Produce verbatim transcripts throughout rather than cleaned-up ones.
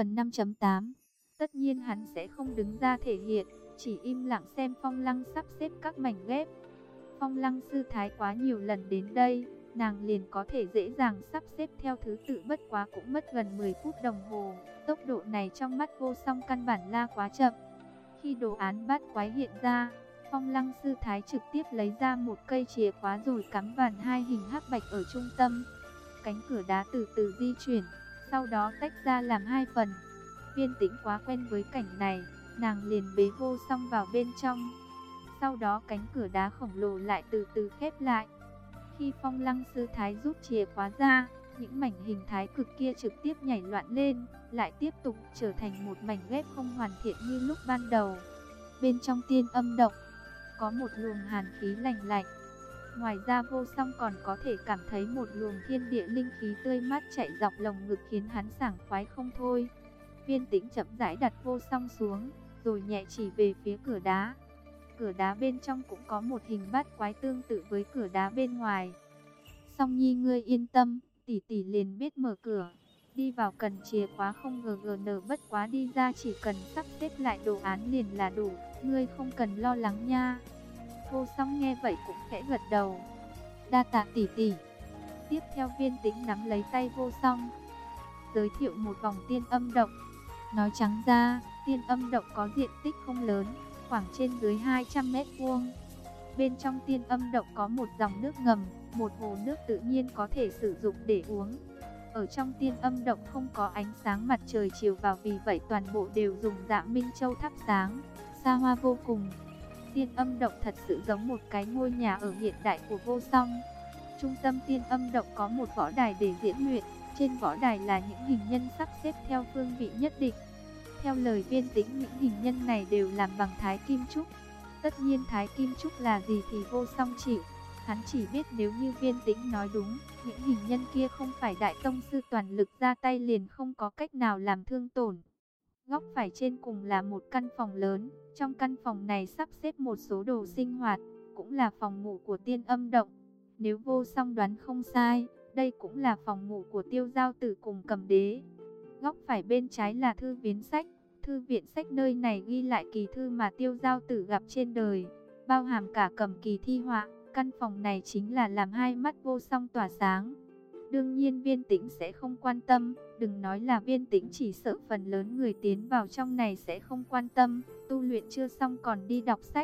Phần năm chấm tám. Tất nhiên hắn sẽ không đứng ra thể hiện, chỉ im lặng xem Phong Lăng sắp xếp các mảnh ghép. Phong Lăng sư thái quá nhiều lần đến đây, nàng liền có thể dễ dàng sắp xếp theo thứ tự, bất quá cũng mất gần mười phút đồng hồ. Tốc độ này trong mắt Vô Song căn bản là quá chậm. Khi đồ án bát quái hiện ra, Phong Lăng sư thái trực tiếp lấy ra một cây chìa khóa rồi cắm vào hai hình hắc bạch ở trung tâm. Cánh cửa đá từ từ di chuyển, sau đó tách ra làm hai phần. Viên Tĩnh quá quen với cảnh này, nàng liền bế Vô Song vào bên trong. Sau đó cánh cửa đá khổng lồ lại từ từ khép lại. Khi Phong Lăng sư thái rút chìa khóa ra, những mảnh hình thái cực kia trực tiếp nhảy loạn lên, lại tiếp tục trở thành một mảnh ghép không hoàn thiện như lúc ban đầu. Bên trong tiên âm động, có một luồng hàn khí lạnh lạnh. Ngoài ra Vô Song còn có thể cảm thấy một luồng thiên địa linh khí tươi mát chạy dọc lồng ngực khiến hắn sảng khoái không thôi. Viên Tĩnh chậm rãi đặt Vô Song xuống, rồi nhẹ chỉ về phía cửa đá. Cửa đá bên trong cũng có một hình bát quái tương tự với cửa đá bên ngoài. Song Nhi ngươi yên tâm, tỷ tỷ liền biết mở cửa. Đi vào cần chìa khóa không ngờ ngờ nở, bất quá đi ra chỉ cần sắp xếp lại đồ án liền là đủ, ngươi không cần lo lắng nha. Vô Song nghe vậy cũng khẽ gật đầu. Đa tạ tỷ tỷ. Tiếp theo Viên Tĩnh nắm lấy tay Vô Song, giới thiệu một vòng tiên âm động. Nói trắng ra, tiên âm động có diện tích không lớn, khoảng trên dưới hai trăm mét vuông. Bên trong tiên âm động có một dòng nước ngầm, một hồ nước tự nhiên có thể sử dụng để uống. Ở trong tiên âm động không có ánh sáng mặt trời chiếu vào, vì vậy toàn bộ đều dùng dạ minh châu thắp sáng, xa hoa vô cùng. Tiên âm động thật sự giống một cái ngôi nhà ở hiện đại của Vô Song. Trung tâm tiên âm động có một võ đài để diễn luyện, trên võ đài là những hình nhân sắp xếp theo phương vị nhất định. Theo lời Viên Tĩnh, những hình nhân này đều làm bằng thái kim trúc. Tất nhiên thái kim trúc là gì thì Vô Song chịu. Hắn chỉ biết nếu như Viên Tĩnh nói đúng, những hình nhân kia không phải đại tông sư toàn lực ra tay liền không có cách nào làm thương tổn. Góc phải trên cùng là một căn phòng lớn, trong căn phòng này sắp xếp một số đồ sinh hoạt, cũng là phòng ngủ của tiên âm động. Nếu Vô Song đoán không sai, đây cũng là phòng ngủ của Tiêu Giao Tử cùng Cầm Đế. Góc phải bên trái là thư viện sách, thư viện sách nơi này ghi lại kỳ thư mà Tiêu Giao Tử gặp trên đời, bao hàm cả cầm kỳ thi họa. Căn phòng này chính là làm hai mắt Vô Song tỏa sáng. Đương nhiên Viên Tĩnh sẽ không quan tâm, đừng nói là Viên Tĩnh, chỉ sợ phần lớn người tiến vào trong này sẽ không quan tâm, tu luyện chưa xong còn đi đọc sách.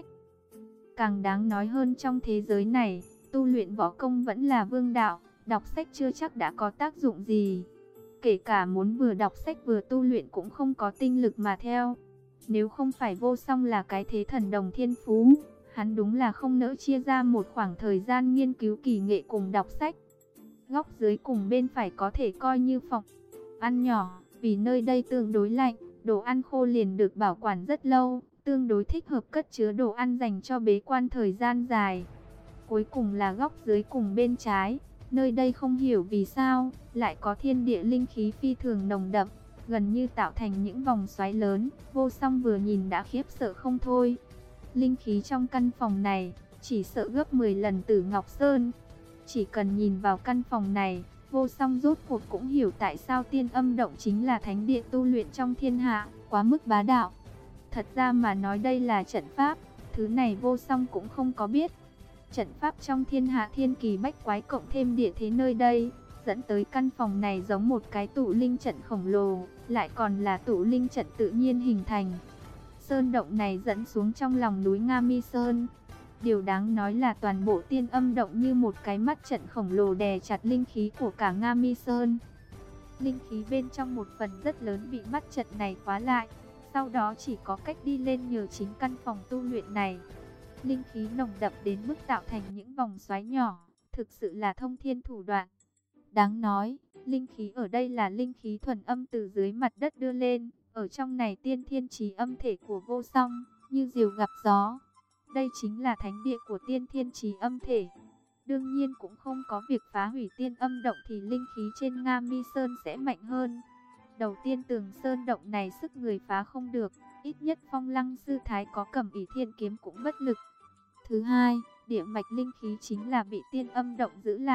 Càng đáng nói hơn, trong thế giới này, tu luyện võ công vẫn là vương đạo, đọc sách chưa chắc đã có tác dụng gì. Kể cả muốn vừa đọc sách vừa tu luyện cũng không có tinh lực mà theo. Nếu không phải Vô Song là cái thế thần đồng thiên phú, hắn đúng là không nỡ chia ra một khoảng thời gian nghiên cứu kỳ nghệ cùng đọc sách. Góc dưới cùng bên phải có thể coi như phòng ăn nhỏ, vì nơi đây tương đối lạnh, đồ ăn khô liền được bảo quản rất lâu, tương đối thích hợp cất chứa đồ ăn dành cho bế quan thời gian dài. Cuối cùng là góc dưới cùng bên trái, nơi đây không hiểu vì sao lại có thiên địa linh khí phi thường nồng đậm, gần như tạo thành những vòng xoáy lớn. Vô Song vừa nhìn đã khiếp sợ không thôi. Linh khí trong căn phòng này chỉ sợ gấp mười lần Tử Ngọc Sơn. Chỉ cần nhìn vào căn phòng này, Vô Song rốt cuộc cũng hiểu tại sao tiên âm động chính là thánh địa tu luyện trong thiên hạ, quá mức bá đạo. Thật ra mà nói đây là trận pháp, thứ này Vô Song cũng không có biết. Trận pháp trong thiên hạ thiên kỳ bách quái cộng thêm địa thế nơi đây, dẫn tới căn phòng này giống một cái tụ linh trận khổng lồ, lại còn là tụ linh trận tự nhiên hình thành. Sơn động này dẫn xuống trong lòng núi Nga Mi Sơn. Điều đáng nói là toàn bộ tiên âm động như một cái mắt trận khổng lồ đè chặt linh khí của cả Nga Mi Sơn. Linh khí bên trong một phần rất lớn bị mắt trận này khóa lại, sau đó chỉ có cách đi lên nhờ chính căn phòng tu luyện này. Linh khí nồng đậm đến mức tạo thành những vòng xoáy nhỏ, thực sự là thông thiên thủ đoạn. Đáng nói, linh khí ở đây là linh khí thuần âm từ dưới mặt đất đưa lên, ở trong này tiên thiên chí âm thể của Vô Song, như diều gặp gió. Đây chính là thánh địa của tiên thiên chí âm thể. Đương nhiên cũng không có việc phá hủy tiên âm động thì linh khí trên Nga Mi Sơn sẽ mạnh hơn. Đầu tiên tường sơn động này sức người phá không được, ít nhất Phong Lăng sư thái có cầm ỷ thiên kiếm cũng bất lực. Thứ hai, địa mạch linh khí chính là bị tiên âm động giữ lại,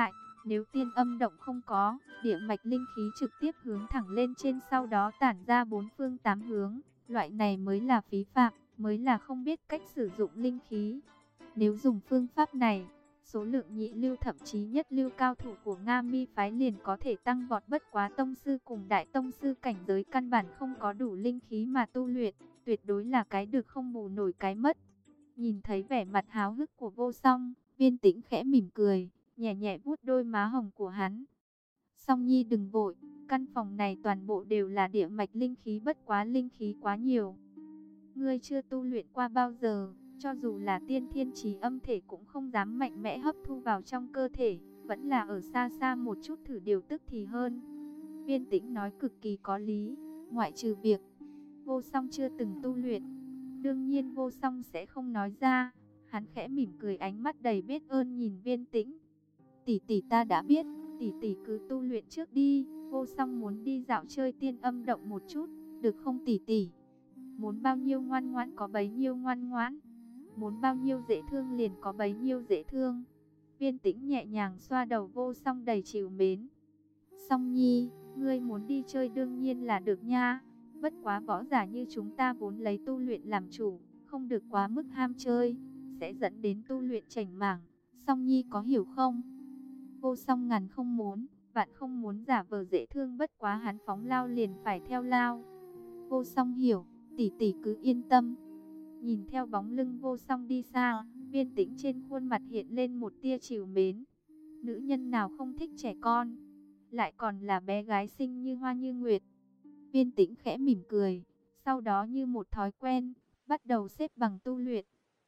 Nếu tiên âm động không có, địa mạch linh khí trực tiếp hướng thẳng lên trên, sau đó tản ra bốn phương tám hướng. Loại này mới là phí phạm, mới là không biết cách sử dụng linh khí. Nếu dùng phương pháp này, số lượng nhị lưu thậm chí nhất lưu cao thủ của Nga Mi phái liền có thể tăng vọt, bất quá tông sư cùng đại tông sư cảnh giới căn bản không có đủ linh khí mà tu luyện, tuyệt đối là cái được không bù nổi cái mất. Nhìn thấy vẻ mặt háo hức của Vô Song, Viên Tĩnh khẽ mỉm cười, nhẹ nhẹ vuốt đôi má hồng của hắn. Song Nhi đừng vội, căn phòng này toàn bộ đều là địa mạch linh khí, bất quá linh khí quá nhiều. Ngươi chưa tu luyện qua bao giờ, cho dù là tiên thiên chí âm thể cũng không dám mạnh mẽ hấp thu vào trong cơ thể, vẫn là ở xa xa một chút thử điều tức thì hơn. Viên Tĩnh nói cực kỳ có lý, ngoại trừ việc Vô Song chưa từng tu luyện, đương nhiên Vô Song sẽ không nói ra. Hắn khẽ mỉm cười, ánh mắt đầy biết ơn nhìn Viên Tĩnh. Tỷ tỷ ta đã biết, tỷ tỷ cứ tu luyện trước đi, Vô Song muốn đi dạo chơi tiên âm động một chút, được không tỷ tỷ? Muốn bao nhiêu ngoan ngoãn có bấy nhiêu ngoan ngoãn, muốn bao nhiêu dễ thương liền có bấy nhiêu dễ thương. Viên Tĩnh nhẹ nhàng xoa đầu Vô Song đầy trìu mến. Song Nhi, ngươi muốn đi chơi đương nhiên là được nha, bất quá võ giả như chúng ta vốn lấy tu luyện làm chủ, không được quá mức ham chơi, sẽ dẫn đến tu luyện chểnh mảng. Song Nhi có hiểu không? Vô Song ngàn không muốn, vạn không muốn giả vờ dễ thương, bất quá hắn phóng lao liền phải theo lao. Vô Song hiểu, tỷ tỷ cứ yên tâm. Nhìn theo bóng lưng Vô Song đi xa, Viên Tĩnh trên khuôn mặt hiện lên một tia trìu mến. Nữ nhân nào không thích trẻ con, lại còn là bé gái xinh như hoa như nguyệt. Viên Tĩnh khẽ mỉm cười, sau đó như một thói quen, bắt đầu xếp bằng tu luyện.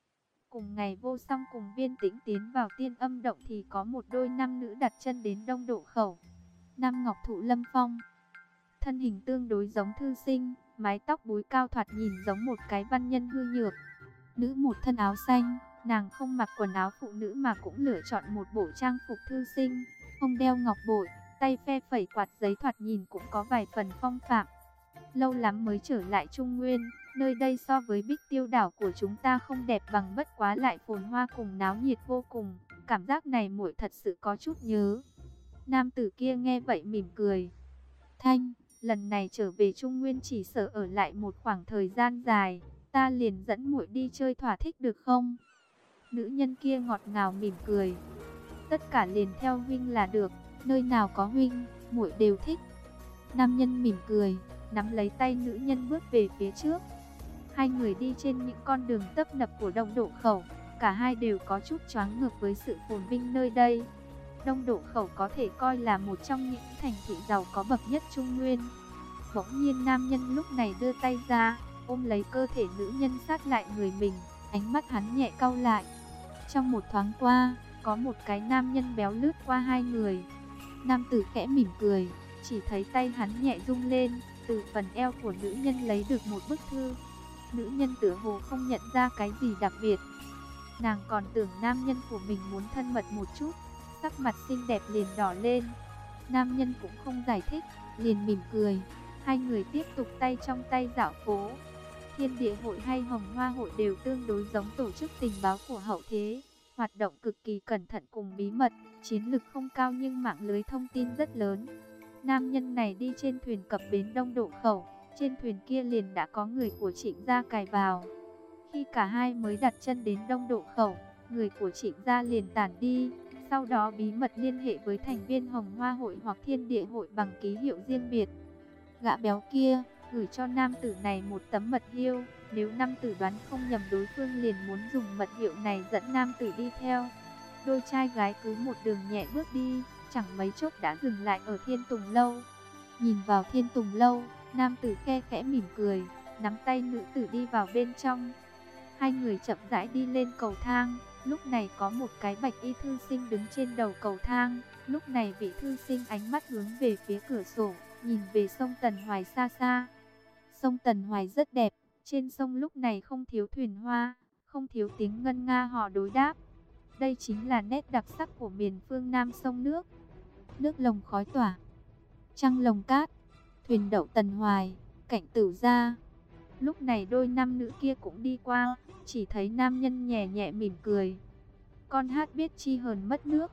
Cùng ngày Vô Song cùng Viên Tĩnh tiến vào tiên âm động thì có một đôi nam nữ đặt chân đến Đông Độ Khẩu. Nam Ngọc Thụ Lâm Phong, thân hình tương đối giống thư sinh, mái tóc búi cao thoạt nhìn giống một cái văn nhân hư nhược. Nữ một thân áo xanh, nàng không mặc quần áo phụ nữ mà cũng lựa chọn một bộ trang phục thư sinh, không đeo ngọc bội, tay phe phẩy quạt giấy, thoạt nhìn cũng có vài phần phong phạm. Lâu lắm mới trở lại Trung Nguyên, nơi đây so với Bích Tiêu đảo của chúng ta không đẹp bằng, bất quá lại phồn hoa cùng náo nhiệt vô cùng, cảm giác này muội thật sự có chút nhớ. Nam tử kia nghe vậy mỉm cười. Thanh, lần này trở về Trung Nguyên chỉ sợ ở lại một khoảng thời gian dài, ta liền dẫn muội đi chơi thỏa thích được không? Nữ nhân kia ngọt ngào mỉm cười. Tất cả liền theo huynh là được, nơi nào có huynh, muội đều thích. Nam nhân mỉm cười, nắm lấy tay nữ nhân bước về phía trước. Hai người đi trên những con đường tấp nập của Đông Độ Khẩu, cả hai đều có chút choáng ngợp với sự phồn vinh nơi đây. Đông Độ Khẩu có thể coi là một trong những thành thị giàu có bậc nhất Trung Nguyên. Bỗng nhiên nam nhân lúc này đưa tay ra, ôm lấy cơ thể nữ nhân sát lại người mình, ánh mắt hắn nhẹ cau lại. Trong một thoáng qua, có một cái nam nhân béo lướt qua hai người. Nam tử khẽ mỉm cười, chỉ thấy tay hắn nhẹ rung lên, từ phần eo của nữ nhân lấy được một bức thư. Nữ nhân tựa hồ không nhận ra cái gì đặc biệt, nàng còn tưởng nam nhân của mình muốn thân mật một chút, sắc mặt xinh đẹp liền đỏ lên. Nam nhân cũng không giải thích, liền mỉm cười. Hai người tiếp tục tay trong tay dạo phố. Thiên Địa hội hay Hồng Hoa hội đều tương đối giống tổ chức tình báo của hậu thế, hoạt động cực kỳ cẩn thận cùng bí mật, chiến lực không cao nhưng mạng lưới thông tin rất lớn. Nam nhân này đi trên thuyền cập bến Đông Độ Khẩu, trên thuyền kia liền đã có người của Trịnh gia cài vào. Khi cả hai mới đặt chân đến Đông Độ Khẩu, người của Trịnh gia liền tản đi, sau đó bí mật liên hệ với thành viên Hồng Hoa hội hoặc Thiên Địa hội bằng ký hiệu riêng biệt. Gã béo kia gửi cho nam tử này một tấm mật hiệu, nếu nam tử đoán không nhầm đối phương liền muốn dùng mật hiệu này dẫn nam tử đi theo. Đôi trai gái cứ một đường nhẹ bước đi, chẳng mấy chốc đã dừng lại ở Thiên Tùng Lâu. Nhìn vào Thiên Tùng Lâu, nam tử khe khẽ mỉm cười, nắm tay nữ tử đi vào bên trong. Hai người chậm rãi đi lên cầu thang, lúc này có một cái bạch y thư sinh đứng trên đầu cầu thang. Lúc này vị thư sinh ánh mắt hướng về phía cửa sổ, nhìn về sông Tần Hoài xa xa. Sông Tần Hoài rất đẹp, trên sông lúc này không thiếu thuyền hoa, không thiếu tiếng ngân nga hò đối đáp. Đây chính là nét đặc sắc của miền phương Nam sông nước. Nước lồng khói tỏa, trăng lồng cát, thuyền đậu Tần Hoài, cảnh tửu gia. Lúc này đôi nam nữ kia cũng đi qua, chỉ thấy nam nhân nhẹ nhẹ mỉm cười. Con hát biết chi hờn mất nước.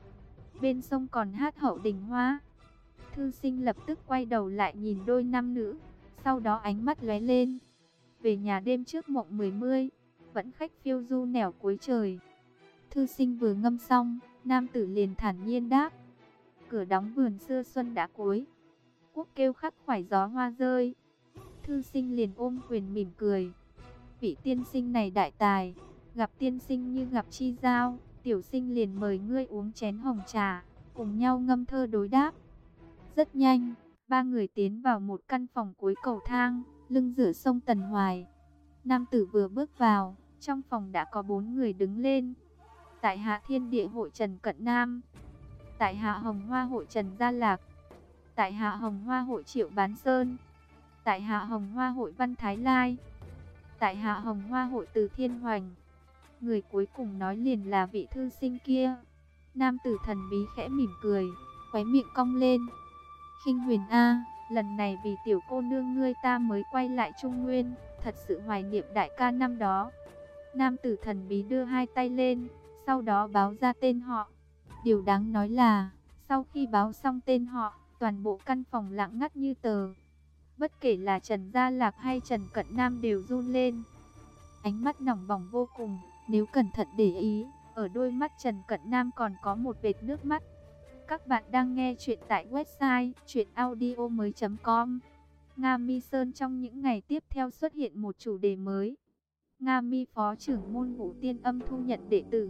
bên sông còn hát Hậu Đình Hoa. Thư sinh lập tức quay đầu lại nhìn đôi nam nữ, sau đó ánh mắt lóe lên. Về nhà đêm trước mộng mười mươi, vẫn khách phiêu du nẻo cuối trời. Thư sinh vừa ngâm xong, nam tử liền thản nhiên đáp: cửa đóng vườn xưa xuân đã cuối, quốc kêu khắc khoải gió hoa rơi. Thư sinh liền ôm quyền mỉm cười: vị tiên sinh này đại tài, gặp tiên sinh như gặp chi giao, tiểu sinh liền mời ngươi uống chén hồng trà, cùng nhau ngâm thơ đối đáp. Rất nhanh, ba người tiến vào một căn phòng cuối cầu thang, lưng dựa sông Tần Hoài. Nam tử vừa bước vào, trong phòng đã có bốn người đứng lên. Tại hạ Thiên Địa hội Trần Cận Nam, tại hạ Hồng Hoa hội Trần Gia Lạc, tại hạ Hồng Hoa hội Triệu Bán Sơn, tại hạ Hồng Hoa hội Văn Thái Lai, tại hạ Hồng Hoa hội Từ Thiên Hoành. Người cuối cùng nói liền là vị thư sinh kia. Nam tử thần bí khẽ mỉm cười, khóe miệng cong lên. Khinh Huyền a, lần này vì tiểu cô nương ngươi ta mới quay lại Trung Nguyên, thật sự hoài niệm đại ca năm đó. Nam tử thần bí đưa hai tay lên, sau đó báo ra tên họ. Điều đáng nói là, sau khi báo xong tên họ, toàn bộ căn phòng lặng ngắt như tờ. Bất kể là Trần Gia Lạc hay Trần Cận Nam đều run lên. Ánh mắt nóng bỏng vô cùng, nếu cẩn thận để ý, ở đôi mắt Trần Cận Nam còn có một vệt nước mắt. Các bạn đang nghe chuyện tại website truyện audio mới chấm com. Nga Mi Sơn trong những ngày tiếp theo xuất hiện một chủ đề mới. Nga Mi phó trưởng môn Vũ Tiên Âm thu nhận đệ tử.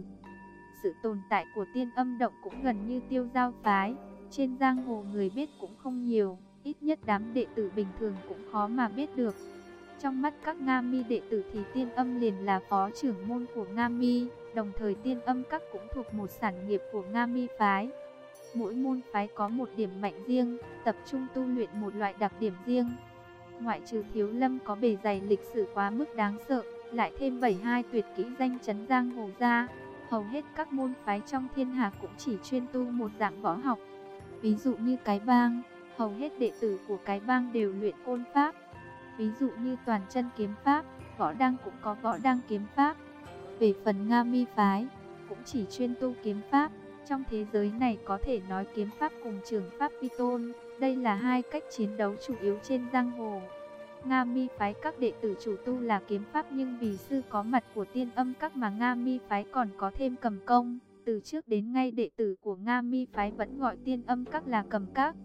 Sự tồn tại của Tiên Âm động cũng gần như tiêu giao phái. Trên giang hồ người biết cũng không nhiều, ít nhất đám đệ tử bình thường cũng khó mà biết được. Trong mắt các Nga Mi đệ tử thì Tiên Âm liền là phó trưởng môn của Nga Mi, đồng thời Tiên Âm các cũng thuộc một sản nghiệp của Nga Mi phái. Mỗi môn phái có một điểm mạnh riêng, tập trung tu luyện một loại đặc điểm riêng. Ngoại trừ Thiếu Lâm có bề dày lịch sử quá mức đáng sợ, lại thêm bảy hai tuyệt kỹ danh chấn giang hồ ra, hầu hết các môn phái trong thiên hạ cũng chỉ chuyên tu một dạng võ học. Ví dụ như Cái Bang, hầu hết đệ tử của Cái Bang đều luyện côn pháp. Ví dụ như Toàn Chân kiếm pháp, Võ Đăng cũng có Võ Đăng kiếm pháp. Về phần Nga Mi phái, cũng chỉ chuyên tu kiếm pháp. Trong thế giới này có thể nói kiếm pháp cùng trường pháp vi tôn, đây là hai cách chiến đấu chủ yếu trên giang hồ. Nga Mi phái các đệ tử chủ tu là kiếm pháp, nhưng vì sư có mặt của Tiên Âm các mà Nga Mi phái còn có thêm cầm công. Từ trước đến nay đệ tử của Nga Mi phái vẫn gọi Tiên Âm các là cầm các,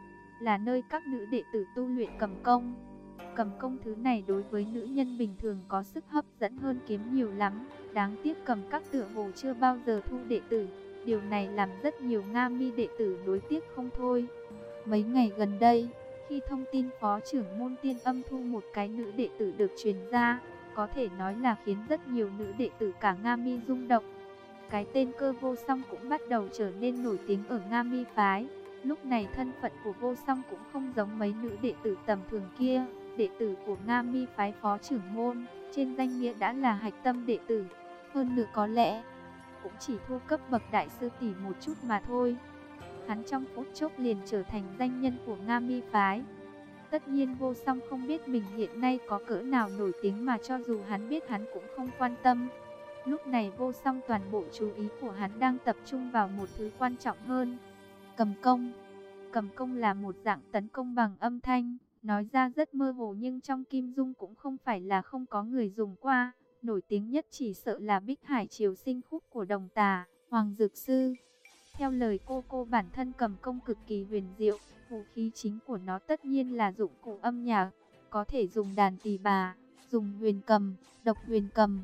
là nơi các nữ đệ tử tu luyện cầm công. Cầm công thứ này đối với nữ nhân bình thường có sức hấp dẫn hơn kiếm nhiều lắm. Đáng tiếc cầm các tựa hồ chưa bao giờ thu đệ tử. Điều này làm rất nhiều Nga Mi đệ tử đối tiếc không thôi. Mấy ngày gần đây, khi thông tin phó trưởng môn Tiên Âm thu một cái nữ đệ tử được truyền ra, có thể nói là khiến rất nhiều nữ đệ tử cả Nga Mi rung động. Cái tên Cơ Vô Song cũng bắt đầu trở nên nổi tiếng ở Nga Mi phái. Lúc này thân phận của Vô Song cũng không giống mấy nữ đệ tử tầm thường kia. Đệ tử của Nga Mi phái phó trưởng môn, trên danh nghĩa đã là hạch tâm đệ tử. Hơn nữa có lẽ cũng chỉ thu cấp bậc đại sư tỷ một chút mà thôi. Hắn trong phút chốc liền trở thành danh nhân của Nga Mi phái. Tất nhiên Vô Song không biết mình hiện nay có cỡ nào nổi tiếng, mà cho dù hắn biết hắn cũng không quan tâm. Lúc này Vô Song toàn bộ chú ý của hắn đang tập trung vào một thứ quan trọng hơn. Cầm công. Cầm công là một dạng tấn công bằng âm thanh, nói ra rất mơ hồ nhưng trong Kim Dung cũng không phải là không có người dùng qua. Nổi tiếng nhất chỉ sợ là Bích Hải Triều Sinh khúc của Đồng Tà, Hoàng Dược Sư. Theo lời cô cô, bản thân cầm công cực kỳ huyền diệu, vũ khí chính của nó tất nhiên là dụng cụ âm nhạc, có thể dùng đàn tỳ bà, dùng huyền cầm, độc huyền cầm,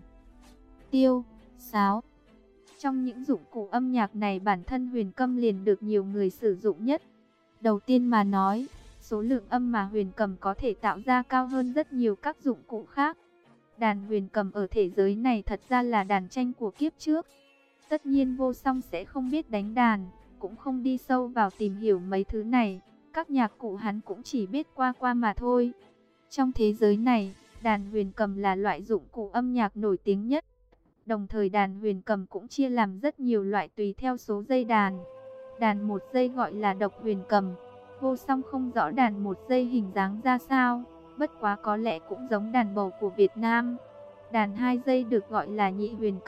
tiêu, sáo. Trong những dụng cụ âm nhạc này, bản thân huyền cầm liền được nhiều người sử dụng nhất. Đầu tiên mà nói, số lượng âm mà huyền cầm có thể tạo ra cao hơn rất nhiều các dụng cụ khác. Đàn huyền cầm ở thế giới này thật ra là đàn tranh của kiếp trước. Tất nhiên Vô Song sẽ không biết đánh đàn, cũng không đi sâu vào tìm hiểu mấy thứ này. Các nhạc cụ hắn cũng chỉ biết qua qua mà thôi. Trong thế giới này, đàn huyền cầm là loại dụng cụ âm nhạc nổi tiếng nhất. Đồng thời đàn huyền cầm cũng chia làm rất nhiều loại tùy theo số dây đàn. Đàn một dây gọi là độc huyền cầm. Vô Song không rõ đàn một dây hình dáng ra sao, bất quá có lẽ cũng giống đàn bầu của Việt Nam. Đàn hai dây được gọi là nhị huyền cầm,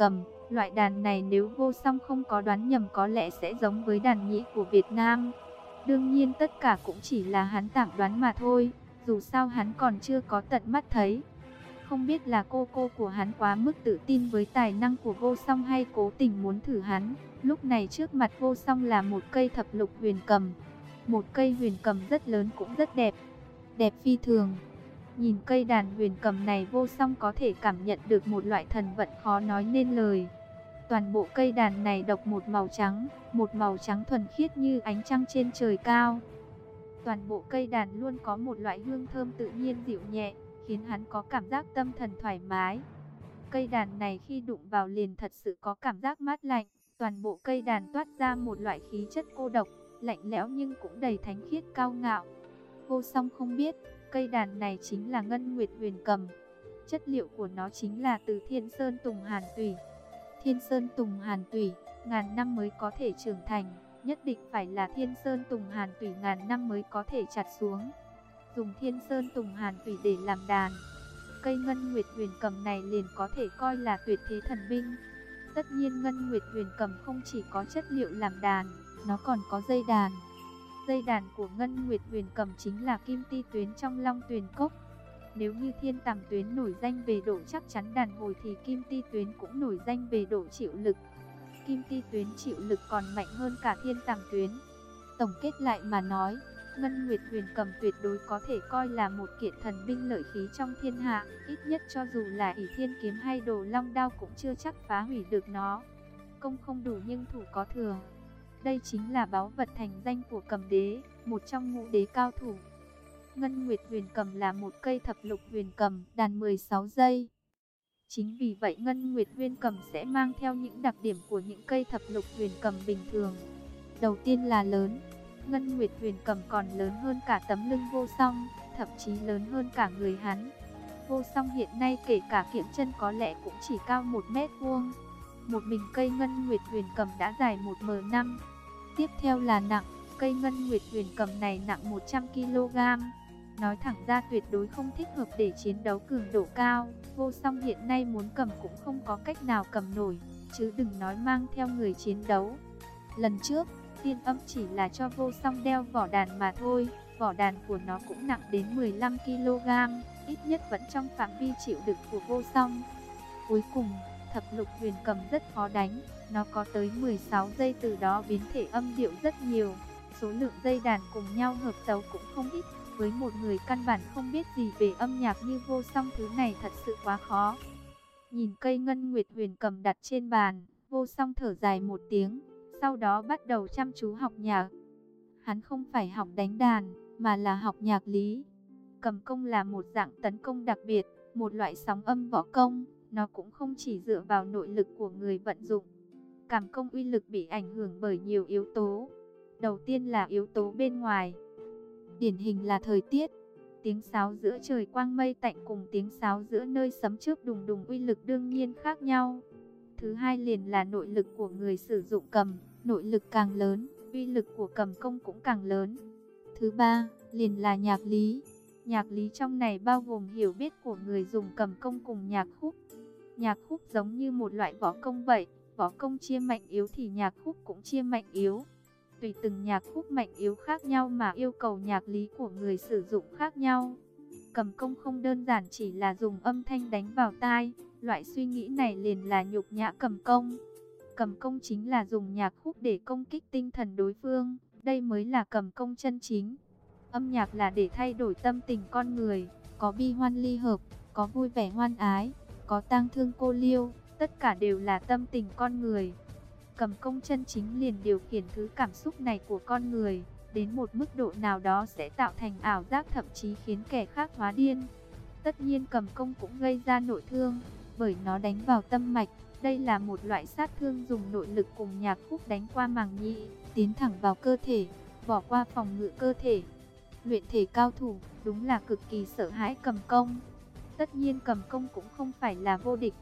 Loại đàn này nếu Vô Song không có đoán nhầm có lẽ sẽ giống với đàn nhĩ của Việt Nam. Đương nhiên tất cả cũng chỉ là hắn tạm đoán mà thôi, dù sao hắn còn chưa có tận mắt thấy. Không biết là cô cô của hắn quá mức tự tin với tài năng của Vô Song hay cố tình muốn thử hắn. Lúc này trước mặt Vô Song là một cây thập lục huyền cầm. Một cây huyền cầm rất lớn cũng rất đẹp. Đẹp phi thường. Nhìn cây đàn huyền cầm này Vô Song có thể cảm nhận được một loại thần vận khó nói nên lời. Toàn bộ cây đàn này độc một màu trắng, một màu trắng thuần khiết như ánh trăng trên trời cao. Toàn bộ cây đàn luôn có một loại hương thơm tự nhiên dịu nhẹ, khiến hắn có cảm giác tâm thần thoải mái. Cây đàn này khi đụng vào liền thật sự có cảm giác mát lạnh. Toàn bộ cây đàn toát ra một loại khí chất cô độc, lạnh lẽo nhưng cũng đầy thánh khiết cao ngạo. Vô Song không biết, cây đàn này chính là Ngân Nguyệt huyền cầm. Chất liệu của nó chính là từ Thiên Sơn Tùng Hàn Tủy. Thiên Sơn Tùng Hàn Tủy, ngàn năm mới có thể trưởng thành, nhất định phải là Thiên Sơn Tùng Hàn Tủy ngàn năm mới có thể chặt xuống. Dùng Thiên Sơn Tùng Hàn Tủy để làm đàn, cây Ngân Nguyệt huyền cầm này liền có thể coi là tuyệt thế thần binh. Tất nhiên Ngân Nguyệt huyền cầm không chỉ có chất liệu làm đàn, nó còn có dây đàn. Dây đàn của Ngân Nguyệt huyền cầm chính là kim ti tuyến trong Long Tuyền Cốc. Nếu như Thiên Tàm Tuyến nổi danh về độ chắc chắn đàn hồi thì Kim Ti Tuyến cũng nổi danh về độ chịu lực. Kim Ti Tuyến chịu lực còn mạnh hơn cả Thiên Tàm Tuyến. Tổng kết lại mà nói, Ngân Nguyệt huyền cầm tuyệt đối có thể coi là một kiện thần binh lợi khí trong thiên hạ. Ít nhất cho dù là ỷ thiên kiếm hay đồ long đao cũng chưa chắc phá hủy được nó. Công không đủ nhưng thủ có thừa. Đây chính là báu vật thành danh của Cầm Đế, một trong ngũ đế cao thủ. Ngân Nguyệt huyền cầm là một cây thập lục huyền cầm, đàn mười sáu giây. Chính vì vậy Ngân Nguyệt huyền cầm sẽ mang theo những đặc điểm của những cây thập lục huyền cầm bình thường. Đầu tiên là lớn. Ngân Nguyệt huyền cầm còn lớn hơn cả tấm lưng Vô Song, thậm chí lớn hơn cả người hắn. Vô Song hiện nay kể cả kiệm chân có lẽ cũng chỉ cao một mét vuông. Một mình cây Ngân Nguyệt huyền cầm đã dài một mét năm. Tiếp theo là nặng. Cây Ngân Nguyệt huyền cầm này nặng một trăm ki lô gam. Nói thẳng ra tuyệt đối không thích hợp để chiến đấu cường độ cao. Vô Song hiện nay muốn cầm cũng không có cách nào cầm nổi, chứ đừng nói mang theo người chiến đấu. Lần trước, Tiên Âm chỉ là cho Vô Song đeo vỏ đàn mà thôi. Vỏ đàn của nó cũng nặng đến mười lăm ki lô gam, ít nhất vẫn trong phạm vi chịu đựng của Vô Song. Cuối cùng, thập lục huyền cầm rất khó đánh. Nó có tới mười sáu dây, từ đó biến thể âm điệu rất nhiều. Số lượng dây đàn cùng nhau hợp tấu cũng không ít. Với một người căn bản không biết gì về âm nhạc như Vô Song, thứ này thật sự quá khó. Nhìn cây Ngân Nguyệt huyền cầm đặt trên bàn, Vô Song thở dài một tiếng, sau đó bắt đầu chăm chú học nhạc. Hắn không phải học đánh đàn, mà là học nhạc lý. Cầm công là một dạng tấn công đặc biệt, một loại sóng âm võ công. Nó cũng không chỉ dựa vào nội lực của người vận dụng. Cảm công uy lực bị ảnh hưởng bởi nhiều yếu tố. Đầu tiên là yếu tố bên ngoài. Điển hình là thời tiết. Tiếng sáo giữa trời quang mây tạnh cùng tiếng sáo giữa nơi sấm chớp đùng đùng uy lực đương nhiên khác nhau. Thứ hai liền là nội lực của người sử dụng cầm. Nội lực càng lớn, uy lực của cầm công cũng càng lớn. Thứ ba liền là nhạc lý. Nhạc lý trong này bao gồm hiểu biết của người dùng cầm công cùng nhạc khúc. Nhạc khúc giống như một loại võ công vậy. Võ công chia mạnh yếu thì nhạc khúc cũng chia mạnh yếu. Tùy từng nhạc khúc mạnh yếu khác nhau mà yêu cầu nhạc lý của người sử dụng khác nhau. Cầm công không đơn giản chỉ là dùng âm thanh đánh vào tai. Loại suy nghĩ này liền là nhục nhã cầm công. Cầm công chính là dùng nhạc khúc để công kích tinh thần đối phương. Đây mới là cầm công chân chính. Âm nhạc là để thay đổi tâm tình con người. Có bi hoan ly hợp, có vui vẻ hoan ái, có tang thương cô liêu. Tất cả đều là tâm tình con người. Cầm công chân chính liền điều khiển thứ cảm xúc này của con người. Đến một mức độ nào đó sẽ tạo thành ảo giác, thậm chí khiến kẻ khác hóa điên. Tất nhiên cầm công cũng gây ra nội thương, bởi nó đánh vào tâm mạch. Đây là một loại sát thương dùng nội lực cùng nhạc khúc đánh qua màng nhĩ, tiến thẳng vào cơ thể, bỏ qua phòng ngự cơ thể. Luyện thể cao thủ đúng là cực kỳ sợ hãi cầm công. Tất nhiên cầm công cũng không phải là vô địch.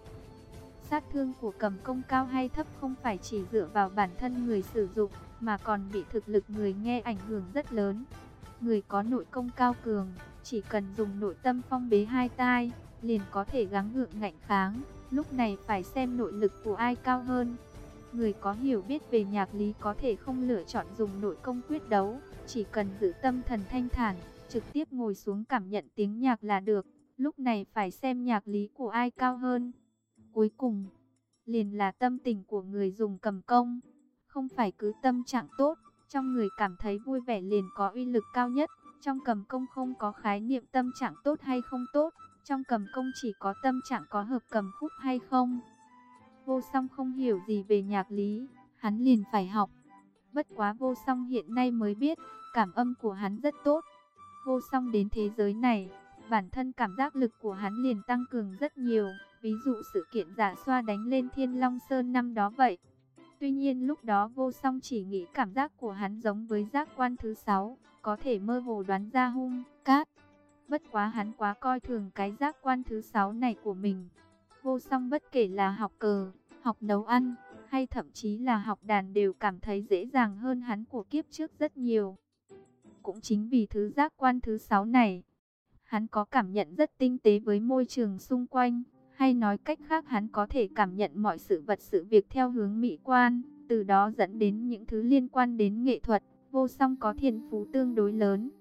Sát thương của cầm công cao hay thấp không phải chỉ dựa vào bản thân người sử dụng, mà còn bị thực lực người nghe ảnh hưởng rất lớn. Người có nội công cao cường, chỉ cần dùng nội tâm phong bế hai tai, liền có thể gắng gượng ngạnh kháng. Lúc này phải xem nội lực của ai cao hơn. Người có hiểu biết về nhạc lý có thể không lựa chọn dùng nội công quyết đấu, chỉ cần giữ tâm thần thanh thản, trực tiếp ngồi xuống cảm nhận tiếng nhạc là được. Lúc này phải xem nhạc lý của ai cao hơn. Cuối cùng, liền là tâm tình của người dùng cầm công. Không phải cứ tâm trạng tốt, trong người cảm thấy vui vẻ liền có uy lực cao nhất. Trong cầm công không có khái niệm tâm trạng tốt hay không tốt. Trong cầm công chỉ có tâm trạng có hợp cầm khúc hay không. Vô Song không hiểu gì về nhạc lý, hắn liền phải học. Bất quá Vô Song hiện nay mới biết, cảm âm của hắn rất tốt. Vô Song đến thế giới này, bản thân cảm giác lực của hắn liền tăng cường rất nhiều. Ví dụ sự kiện giả xoa đánh lên Thiên Long Sơn năm đó vậy. Tuy nhiên lúc đó Vô Song chỉ nghĩ cảm giác của hắn giống với giác quan thứ sáu, có thể mơ hồ đoán ra hung, cát. Bất quá hắn quá coi thường cái giác quan thứ sáu này của mình. Vô Song bất kể là học cờ, học nấu ăn, hay thậm chí là học đàn đều cảm thấy dễ dàng hơn hắn của kiếp trước rất nhiều. Cũng chính vì thứ giác quan thứ sáu này, hắn có cảm nhận rất tinh tế với môi trường xung quanh. Hay nói cách khác hắn có thể cảm nhận mọi sự vật sự việc theo hướng mỹ quan, từ đó dẫn đến những thứ liên quan đến nghệ thuật. Vô Song có thiên phú tương đối lớn,